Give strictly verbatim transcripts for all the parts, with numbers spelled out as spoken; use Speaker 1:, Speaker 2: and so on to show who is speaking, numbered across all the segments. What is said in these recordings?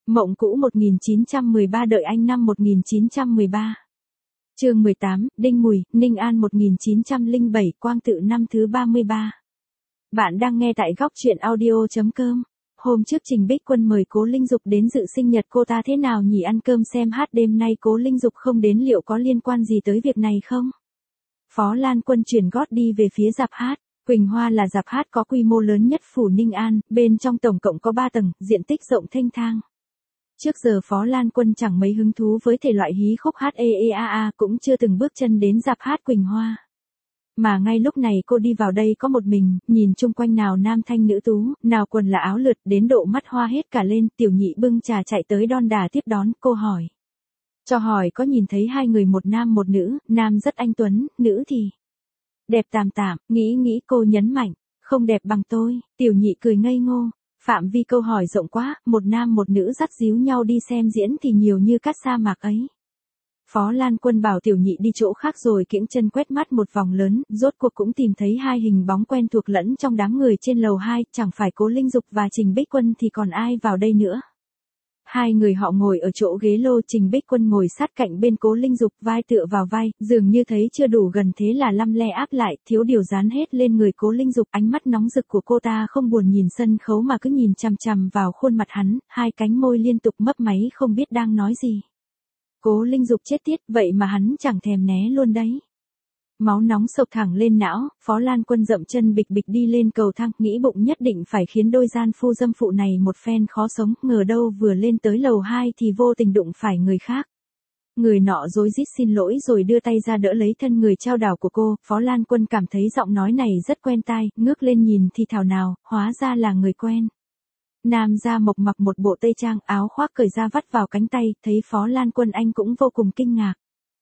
Speaker 1: Mộng cũ một nghìn chín trăm mười ba đợi anh năm một nghìn chín trăm mười ba. Chương mười tám, Đinh Mùi, Ninh An một nghìn chín trăm lẻ bảy, Quang Tự năm thứ ba mươi ba. Bạn đang nghe tại góc truyện audio chấm com. Hôm trước Trình Bích Quân mời Cố Linh Dục đến dự sinh nhật cô ta thế nào nhỉ, ăn cơm xem hát đêm nay Cố Linh Dục không đến liệu có liên quan gì tới việc này không? Phó Lan Quân chuyển gót đi về phía rạp hát. Quỳnh Hoa là rạp hát có quy mô lớn nhất phủ Ninh An, bên trong tổng cộng có ba tầng, diện tích rộng thênh thang. Trước giờ Phó Lan Quân chẳng mấy hứng thú với thể loại hí khúc hát e e a a, cũng chưa từng bước chân đến rạp hát Quỳnh Hoa. Mà ngay lúc này cô đi vào đây có một mình, nhìn chung quanh nào nam thanh nữ tú, nào quần là áo lượt, đến độ mắt hoa hết cả lên. Tiểu Nhị bưng trà chạy tới đon đả tiếp đón, cô hỏi. Cho hỏi có nhìn thấy hai người, một nam một nữ, nam rất anh tuấn, nữ thì đẹp tạm tạm, nghĩ nghĩ cô nhấn mạnh, không đẹp bằng tôi. Tiểu Nhị cười ngây ngô. Phạm vi câu hỏi rộng quá, một nam một nữ dắt díu nhau đi xem diễn thì nhiều như cát sa mạc ấy. Phó Lan Quân bảo Tiểu Nhị đi chỗ khác rồi kiễng chân quét mắt một vòng lớn, rốt cuộc cũng tìm thấy hai hình bóng quen thuộc lẫn trong đám người trên lầu hai, chẳng phải Cố Linh Dục và Trình Bích Quân thì còn ai vào đây nữa. Hai người họ ngồi ở chỗ ghế lô, Trình Bích Quân ngồi sát cạnh bên Cố Linh Dục, vai tựa vào vai, dường như thấy chưa đủ gần thế là lăm le áp lại, thiếu điều dán hết lên người Cố Linh Dục. Ánh mắt nóng rực của cô ta không buồn nhìn sân khấu mà cứ nhìn chằm chằm vào khuôn mặt hắn, hai cánh môi liên tục mấp máy không biết đang nói gì. Cố Linh Dục chết tiết, vậy mà hắn chẳng thèm né luôn đấy. Máu nóng sộc thẳng lên não, Phó Lan Quân dậm chân bịch bịch đi lên cầu thang, nghĩ bụng nhất định phải khiến đôi gian phu dâm phụ này một phen khó sống, ngờ đâu vừa lên tới lầu hai thì vô tình đụng phải người khác. Người nọ rối rít xin lỗi rồi đưa tay ra đỡ lấy thân người trao đảo của cô. Phó Lan Quân cảm thấy giọng nói này rất quen tai, ngước lên nhìn thì thảo nào, hóa ra là người quen. Nam Gia Mộc mặc một bộ tây trang, áo khoác cởi ra vắt vào cánh tay, thấy Phó Lan Quân anh cũng vô cùng kinh ngạc.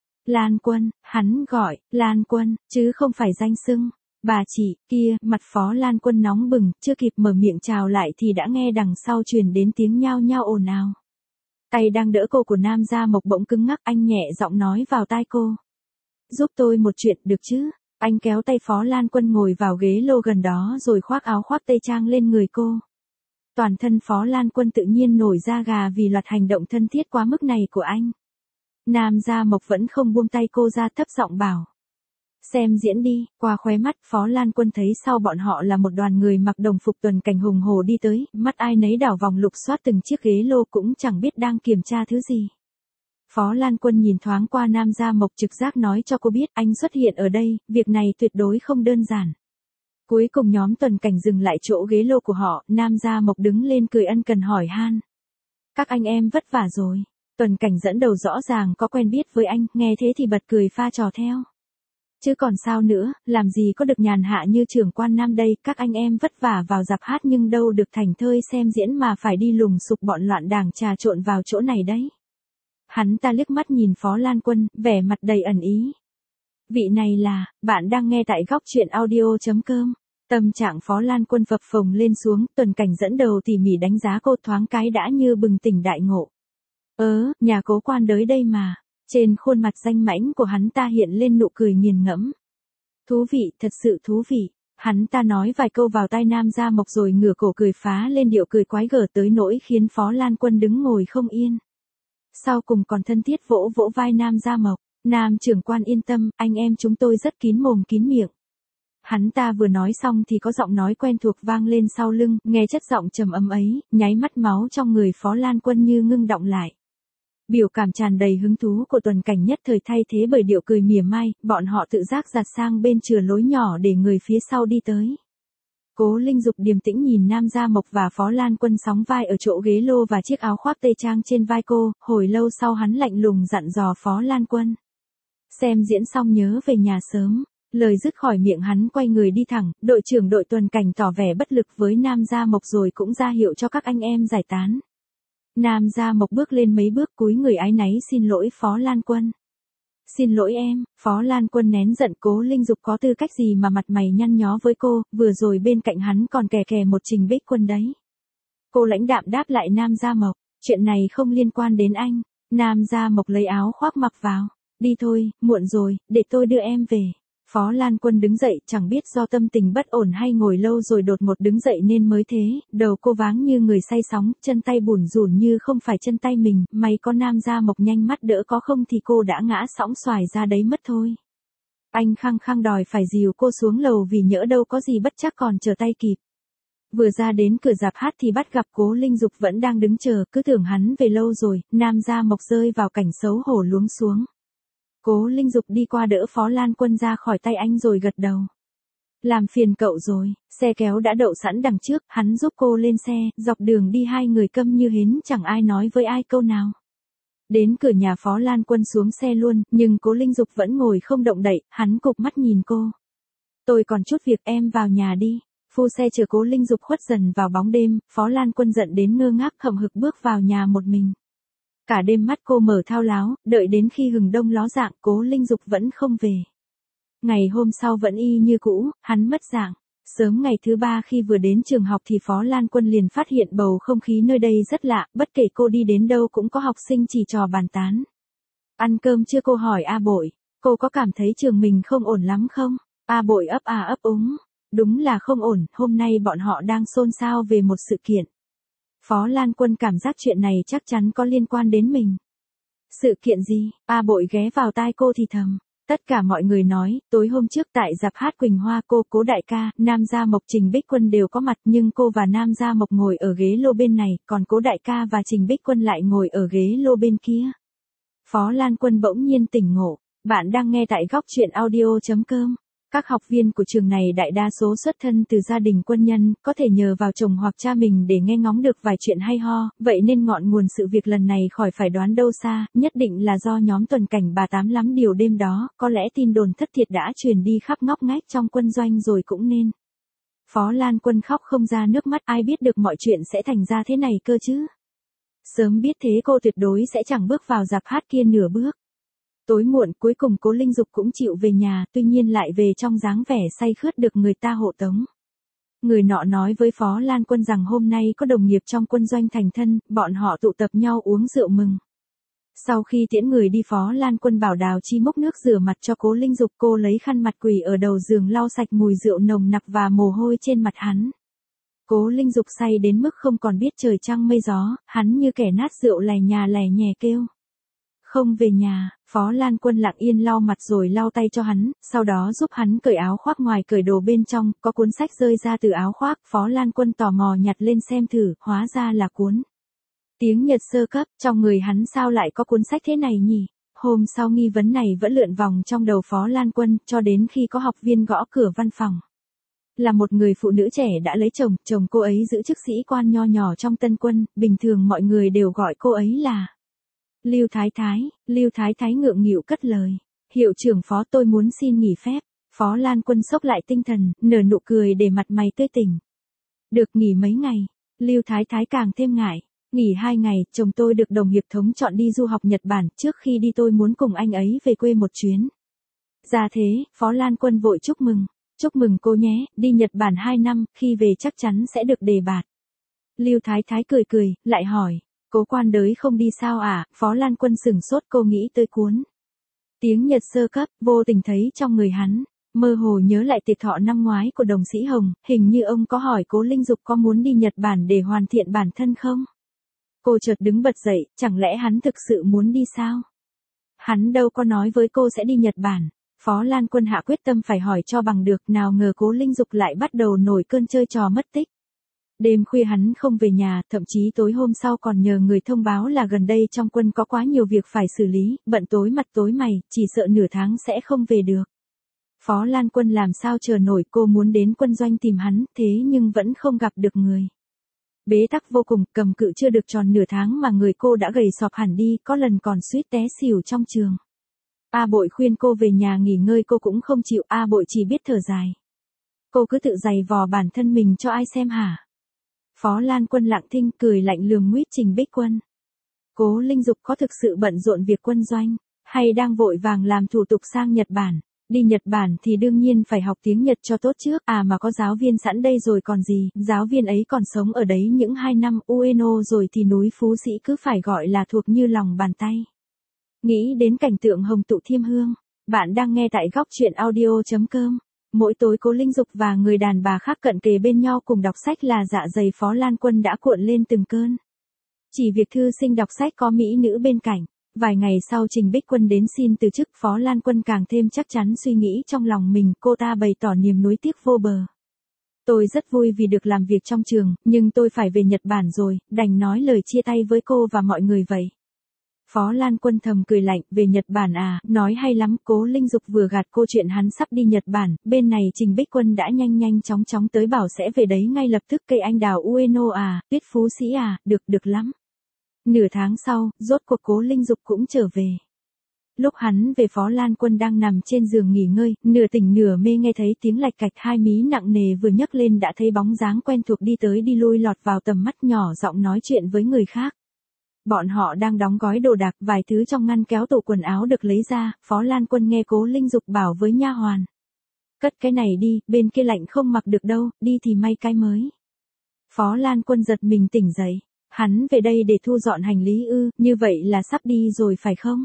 Speaker 1: Lan Quân, hắn gọi, Lan Quân, chứ không phải danh xưng. Bà chị, kia, mặt Phó Lan Quân nóng bừng, chưa kịp mở miệng chào lại thì đã nghe đằng sau truyền đến tiếng nhao nhao ồn ào. Tay đang đỡ cô của Nam Gia Mộc bỗng cứng ngắc, anh nhẹ giọng nói vào tai cô. Giúp tôi một chuyện được chứ? Anh kéo tay Phó Lan Quân ngồi vào ghế lô gần đó rồi khoác áo khoác tây trang lên người cô. Toàn thân Phó Lan Quân tự nhiên nổi da gà vì loạt hành động thân thiết quá mức này của anh. Nam Gia Mộc vẫn không buông tay cô ra, thấp giọng bảo. Xem diễn đi. Qua khóe mắt Phó Lan Quân thấy sau bọn họ là một đoàn người mặc đồng phục tuần cảnh hùng hổ đi tới, mắt ai nấy đảo vòng lục soát từng chiếc ghế lô cũng chẳng biết đang kiểm tra thứ gì. Phó Lan Quân nhìn thoáng qua Nam Gia Mộc, trực giác nói cho cô biết anh xuất hiện ở đây, việc này tuyệt đối không đơn giản. Cuối cùng nhóm tuần cảnh dừng lại chỗ ghế lô của họ, Nam Gia Mộc đứng lên cười ân cần hỏi han. Các anh em vất vả rồi. Tuần cảnh dẫn đầu rõ ràng có quen biết với anh, nghe thế thì bật cười pha trò theo. Chứ còn sao nữa, làm gì có được nhàn hạ như trưởng quan Nam đây, các anh em vất vả vào rạp hát nhưng đâu được thảnh thơi xem diễn mà phải đi lùng sục bọn loạn đảng trà trộn vào chỗ này đấy. Hắn ta liếc mắt nhìn Phó Lan Quân, vẻ mặt đầy ẩn ý. Vị này là, bạn đang nghe tại góc truyện audio chấm com. Tâm trạng Phó Lan Quân phập phồng lên xuống, tuần cảnh dẫn đầu tỉ mỉ đánh giá cô, thoáng cái đã như bừng tỉnh đại ngộ. Ớ, nhà Cố quan đới đây mà. Trên khuôn mặt danh mãnh của hắn ta hiện lên nụ cười nghiền ngẫm. Thú vị, thật sự thú vị. Hắn ta nói vài câu vào tai Nam Gia Mộc rồi ngửa cổ cười phá lên điệu cười quái gở tới nỗi khiến Phó Lan Quân đứng ngồi không yên. Sau cùng còn thân thiết vỗ vỗ vai Nam Gia Mộc. Nam trưởng quan yên tâm, anh em chúng tôi rất kín mồm kín miệng. Hắn ta vừa nói xong thì có giọng nói quen thuộc vang lên sau lưng, nghe chất giọng trầm ấm ấy, nháy mắt máu trong người Phó Lan Quân như ngưng đọng lại. Biểu cảm tràn đầy hứng thú của tuần cảnh nhất thời thay thế bởi điệu cười mỉa mai, bọn họ tự giác giặt sang bên chừa lối nhỏ để người phía sau đi tới. Cố Linh Dục điềm tĩnh nhìn Nam Gia Mộc và Phó Lan Quân sóng vai ở chỗ ghế lô và chiếc áo khoác tây trang trên vai cô, hồi lâu sau hắn lạnh lùng dặn dò Phó Lan Quân. Xem diễn xong nhớ về nhà sớm. Lời dứt khỏi miệng hắn quay người đi thẳng, đội trưởng đội tuần cảnh tỏ vẻ bất lực với Nam Gia Mộc rồi cũng ra hiệu cho các anh em giải tán. Nam Gia Mộc bước lên mấy bước cúi người áy náy xin lỗi Phó Lan Quân. Xin lỗi em, Phó Lan Quân nén giận, Cố Linh Dục có tư cách gì mà mặt mày nhăn nhó với cô, vừa rồi bên cạnh hắn còn kè kè một Trình Bích Quân đấy. Cô lãnh đạm đáp lại Nam Gia Mộc, chuyện này không liên quan đến anh. Nam Gia Mộc lấy áo khoác mặc vào. Đi thôi, muộn rồi, để tôi đưa em về. Phó Lan Quân đứng dậy, chẳng biết do tâm tình bất ổn hay ngồi lâu rồi đột ngột đứng dậy nên mới thế, đầu cô váng như người say sóng, chân tay bủn rủn như không phải chân tay mình, may có Nam Gia Mộc nhanh mắt đỡ có không thì cô đã ngã sõng xoài ra đấy mất thôi. Anh khăng khăng đòi phải dìu cô xuống lầu vì nhỡ đâu có gì bất chắc còn chờ tay kịp. Vừa ra đến cửa rạp hát thì bắt gặp Cố Linh Dục vẫn đang đứng chờ, cứ tưởng hắn về lâu rồi, Nam Gia Mộc rơi vào cảnh xấu hổ luống xuống. Cố Linh Dục đi qua đỡ Phó Lan Quân ra khỏi tay anh rồi gật đầu. Làm phiền cậu rồi, xe kéo đã đậu sẵn đằng trước, hắn giúp cô lên xe, dọc đường đi hai người câm như hến chẳng ai nói với ai câu nào. Đến cửa nhà Phó Lan Quân xuống xe luôn, nhưng Cố Linh Dục vẫn ngồi không động đậy, hắn cụp mắt nhìn cô. Tôi còn chút việc em vào nhà đi. Phu xe chờ Cố Linh Dục khuất dần vào bóng đêm, Phó Lan Quân giận đến ngơ ngác hậm hực bước vào nhà một mình. Cả đêm mắt cô mở thao láo, đợi đến khi hừng đông ló dạng Cố Linh Dục vẫn không về. Ngày hôm sau vẫn y như cũ, hắn mất dạng. Sớm ngày thứ ba khi vừa đến trường học thì Phó Lan Quân liền phát hiện bầu không khí nơi đây rất lạ, bất kể cô đi đến đâu cũng có học sinh chỉ trò bàn tán. Ăn cơm chưa cô hỏi A Bội, cô có cảm thấy trường mình không ổn lắm không? A Bội ấp à ấp úng. Đúng là không ổn, hôm nay bọn họ đang xôn xao về một sự kiện. Phó Lan Quân cảm giác chuyện này chắc chắn có liên quan đến mình. Sự kiện gì? A Bội ghé vào tai cô thì thầm. Tất cả mọi người nói, tối hôm trước tại rạp hát Quỳnh Hoa cô, Cố đại ca, Nam Gia Mộc, Trình Bích Quân đều có mặt nhưng cô và Nam Gia Mộc ngồi ở ghế lô bên này, còn Cố đại ca và Trình Bích Quân lại ngồi ở ghế lô bên kia. Phó Lan Quân bỗng nhiên tỉnh ngộ. Bạn đang nghe tại góc truyện audio chấm com. Các học viên của trường này đại đa số xuất thân từ gia đình quân nhân, có thể nhờ vào chồng hoặc cha mình để nghe ngóng được vài chuyện hay ho, vậy nên ngọn nguồn sự việc lần này khỏi phải đoán đâu xa, nhất định là do nhóm tuần cảnh bà Tám lắm điều đêm đó, có lẽ tin đồn thất thiệt đã truyền đi khắp ngóc ngách trong quân doanh rồi cũng nên. Phó Lan Quân khóc không ra nước mắt, ai biết được mọi chuyện sẽ thành ra thế này cơ chứ. Sớm biết thế cô tuyệt đối sẽ chẳng bước vào rạp hát kia nửa bước. Tối muộn cuối cùng Cố Linh Dục cũng chịu về nhà, tuy nhiên lại về trong dáng vẻ say khướt được người ta hộ tống. Người nọ nói với Phó Lan Quân rằng hôm nay có đồng nghiệp trong quân doanh thành thân, bọn họ tụ tập nhau uống rượu mừng. Sau khi tiễn người đi Phó Lan Quân bảo Đào Chi múc nước rửa mặt cho Cố Linh Dục, cô lấy khăn mặt quỳ ở đầu giường lau sạch mùi rượu nồng nặc và mồ hôi trên mặt hắn. Cố Linh Dục say đến mức không còn biết trời trăng mây gió, hắn như kẻ nát rượu lè nhà lè nhè kêu. Không về nhà, Phó Lan Quân lặng yên lau mặt rồi lau tay cho hắn, sau đó giúp hắn cởi áo khoác ngoài cởi đồ bên trong, có cuốn sách rơi ra từ áo khoác, Phó Lan Quân tò mò nhặt lên xem thử, hóa ra là cuốn Tiếng Nhật sơ cấp, trong người hắn sao lại có cuốn sách thế này nhỉ? Hôm sau nghi vấn này vẫn lượn vòng trong đầu Phó Lan Quân, cho đến khi có học viên gõ cửa văn phòng. Là một người phụ nữ trẻ đã lấy chồng, chồng cô ấy giữ chức sĩ quan nho nhỏ trong Tân Quân, bình thường mọi người đều gọi cô ấy là Lưu Thái Thái. Lưu Thái Thái ngượng nghịu cất lời. Hiệu trưởng Phó, tôi muốn xin nghỉ phép. Phó Lan Quân xốc lại tinh thần, nở nụ cười để mặt mày tươi tỉnh. Được nghỉ mấy ngày? Lưu Thái Thái càng thêm ngại. Nghỉ hai ngày, chồng tôi được đồng hiệp thống chọn đi du học Nhật Bản, trước khi đi tôi muốn cùng anh ấy về quê một chuyến. Ra thế, Phó Lan Quân vội chúc mừng. Chúc mừng cô nhé, đi Nhật Bản hai năm, khi về chắc chắn sẽ được đề bạt. Lưu Thái Thái cười cười, lại hỏi. Cố quan đới không đi sao à? Phó Lan Quân sửng sốt, cô nghĩ tới cuốn Tiếng Nhật sơ cấp, vô tình thấy trong người hắn, mơ hồ nhớ lại tiệc thọ năm ngoái của đồng sĩ Hồng, hình như ông có hỏi Cố Linh Dục có muốn đi Nhật Bản để hoàn thiện bản thân không? Cô chợt đứng bật dậy, chẳng lẽ hắn thực sự muốn đi sao? Hắn đâu có nói với cô sẽ đi Nhật Bản. Phó Lan Quân hạ quyết tâm phải hỏi cho bằng được, nào ngờ Cố Linh Dục lại bắt đầu nổi cơn chơi trò mất tích. Đêm khuya hắn không về nhà, thậm chí tối hôm sau còn nhờ người thông báo là gần đây trong quân có quá nhiều việc phải xử lý, bận tối mặt tối mày, chỉ sợ nửa tháng sẽ không về được. Phó Lan Quân làm sao chờ nổi, cô muốn đến quân doanh tìm hắn, thế nhưng vẫn không gặp được người. Bế tắc vô cùng, cầm cự chưa được tròn nửa tháng mà người cô đã gầy sọp hẳn đi, có lần còn suýt té xỉu trong trường. A Bội khuyên cô về nhà nghỉ ngơi cô cũng không chịu, A Bội chỉ biết thở dài. Cô cứ tự giày vò bản thân mình cho ai xem hả? Phó Lan Quân lặng thinh cười lạnh lùng nguyết Trình Bích Quân. Cố Linh Dục có thực sự bận rộn việc quân doanh, hay đang vội vàng làm thủ tục sang Nhật Bản? Đi Nhật Bản thì đương nhiên phải học tiếng Nhật cho tốt trước, à mà có giáo viên sẵn đây rồi còn gì, giáo viên ấy còn sống ở đấy những hai năm Ueno rồi thì núi Phú Sĩ cứ phải gọi là thuộc như lòng bàn tay. Nghĩ đến cảnh tượng hồng tụ thiêm hương, Bạn đang nghe tại góc chuyện audio chấm com. Mỗi tối Cố Linh Dục và người đàn bà khác cận kề bên nhau cùng đọc sách là dạ dày Phó Lan Quân đã cuộn lên từng cơn. Chỉ việc thư sinh đọc sách có mỹ nữ bên cạnh. Vài ngày sau Trình Bích Quân đến xin từ chức, Phó Lan Quân càng thêm chắc chắn suy nghĩ trong lòng mình, cô ta bày tỏ niềm nuối tiếc vô bờ. Tôi rất vui vì được làm việc trong trường, nhưng tôi phải về Nhật Bản rồi, đành nói lời chia tay với cô và mọi người vậy. Phó Lan Quân thầm cười lạnh, về Nhật Bản à, nói hay lắm. Cố Linh Dục vừa gạt cô chuyện hắn sắp đi Nhật Bản, bên này Trình Bích Quân đã nhanh nhanh chóng chóng tới bảo sẽ về đấy ngay lập tức. Cây anh đào Ueno à, Tuyết Phú Sĩ à, được được lắm. Nửa tháng sau, rốt cuộc Cố Linh Dục cũng trở về. Lúc hắn về, Phó Lan Quân đang nằm trên giường nghỉ ngơi, nửa tỉnh nửa mê nghe thấy tiếng lạch cạch, hai mí nặng nề vừa nhấc lên đã thấy bóng dáng quen thuộc đi tới đi lui lọt vào tầm mắt, nhỏ giọng nói chuyện với người khác. Bọn họ đang đóng gói đồ đạc, vài thứ trong ngăn kéo tủ quần áo được lấy ra, Phó Lan Quân nghe Cố Linh Dục bảo với nha hoàn. Cất cái này đi, bên kia lạnh không mặc được đâu, đi thì may cái mới. Phó Lan Quân giật mình tỉnh dậy, hắn về đây để thu dọn hành lý ư, như vậy là sắp đi rồi phải không?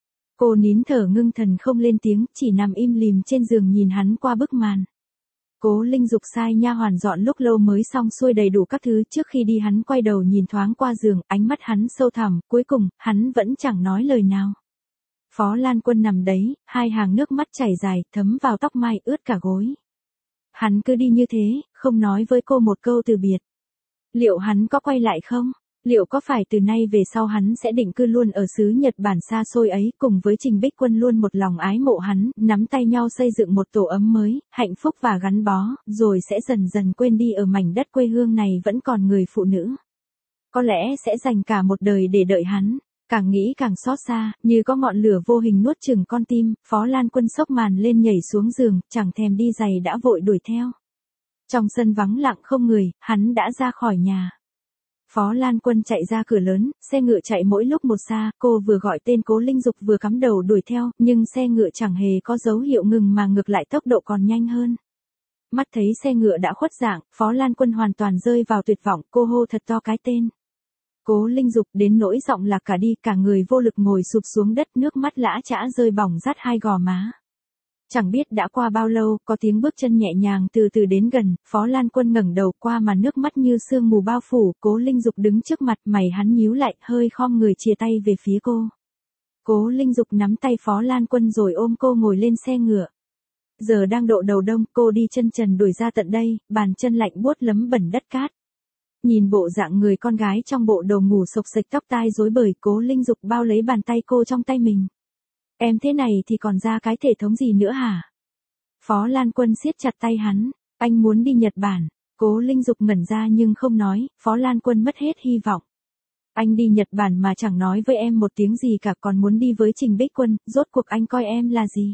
Speaker 1: Cô nín thở ngưng thần không lên tiếng, chỉ nằm im lìm trên giường nhìn hắn qua bức màn. Cố Linh Dục sai nha hoàn dọn lúc lâu mới xong xuôi đầy đủ các thứ, trước khi đi hắn quay đầu nhìn thoáng qua giường, ánh mắt hắn sâu thẳm, cuối cùng, hắn vẫn chẳng nói lời nào. Phó Lan Quân nằm đấy, hai hàng nước mắt chảy dài, thấm vào tóc mai, ướt cả gối. Hắn cứ đi như thế, không nói với cô một câu từ biệt. Liệu hắn có quay lại không? Liệu có phải từ nay về sau hắn sẽ định cư luôn ở xứ Nhật Bản xa xôi ấy, cùng với Trình Bích Quân luôn một lòng ái mộ hắn, nắm tay nhau xây dựng một tổ ấm mới, hạnh phúc và gắn bó, rồi sẽ dần dần quên đi ở mảnh đất quê hương này vẫn còn người phụ nữ. Có lẽ sẽ dành cả một đời để đợi hắn. Càng nghĩ càng xót xa, như có ngọn lửa vô hình nuốt chửng con tim, Phó Lan Quân xốc màn lên nhảy xuống giường, chẳng thèm đi giày đã vội đuổi theo. Trong sân vắng lặng không người, hắn đã ra khỏi nhà. Phó Lan Quân chạy ra cửa lớn, xe ngựa chạy mỗi lúc một xa, cô vừa gọi tên Cố Linh Dục vừa cắm đầu đuổi theo, nhưng xe ngựa chẳng hề có dấu hiệu ngừng mà ngược lại tốc độ còn nhanh hơn. Mắt thấy xe ngựa đã khuất dạng, Phó Lan Quân hoàn toàn rơi vào tuyệt vọng, cô hô thật to cái tên. Cố Linh Dục đến nỗi giọng lạc cả đi, cả người vô lực ngồi sụp xuống đất, nước mắt lã chã rơi bỏng rát hai gò má. Chẳng biết đã qua bao lâu, có tiếng bước chân nhẹ nhàng từ từ đến gần, Phó Lan Quân ngẩng đầu qua mà nước mắt như sương mù bao phủ, Cố Linh Dục đứng trước mặt, mày hắn nhíu lại, hơi khom người chia tay về phía cô. Cố Linh Dục nắm tay Phó Lan Quân rồi ôm cô ngồi lên xe ngựa. Giờ đang độ đầu đông, cô đi chân trần đuổi ra tận đây, bàn chân lạnh buốt lấm bẩn đất cát. Nhìn bộ dạng người con gái trong bộ đồ ngủ xộc xệch, tóc tai rối bời, Cố Linh Dục bao lấy bàn tay cô trong tay mình. Em thế này thì còn ra cái thể thống gì nữa hả? Phó Lan Quân siết chặt tay hắn. Anh muốn đi Nhật Bản. Cố Linh Dục ngẩn ra nhưng không nói, Phó Lan Quân mất hết hy vọng. Anh đi Nhật Bản mà chẳng nói với em một tiếng gì cả, còn muốn đi với Trình Bích Quân, rốt cuộc anh coi em là gì?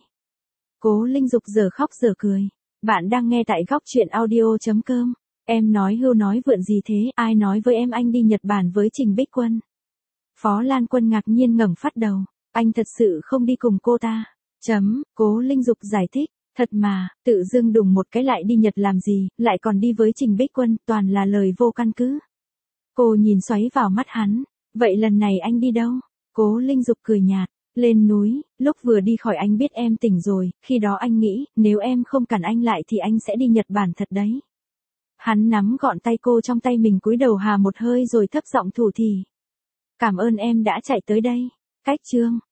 Speaker 1: Cố Linh Dục giờ khóc giờ cười. Bạn đang nghe tại góc chuyện audio chấm com. Em nói hưu nói vượn gì thế, ai nói với em anh đi Nhật Bản với Trình Bích Quân? Phó Lan Quân ngạc nhiên ngẩng phát đầu. Anh thật sự không đi cùng cô ta. Chấm, Cố Linh Dục giải thích. Thật mà, tự dưng đùng một cái lại đi Nhật làm gì, lại còn đi với Trình Bích Quân, toàn là lời vô căn cứ. Cô nhìn xoáy vào mắt hắn. Vậy lần này anh đi đâu? Cố Linh Dục cười nhạt. Lên núi, lúc vừa đi khỏi anh biết em tỉnh rồi, khi đó anh nghĩ, nếu em không cản anh lại thì anh sẽ đi Nhật Bản thật đấy. Hắn nắm gọn tay cô trong tay mình, cúi đầu hà một hơi rồi thấp giọng thủ thỉ. Cảm ơn em đã chạy tới đây. Cách chương.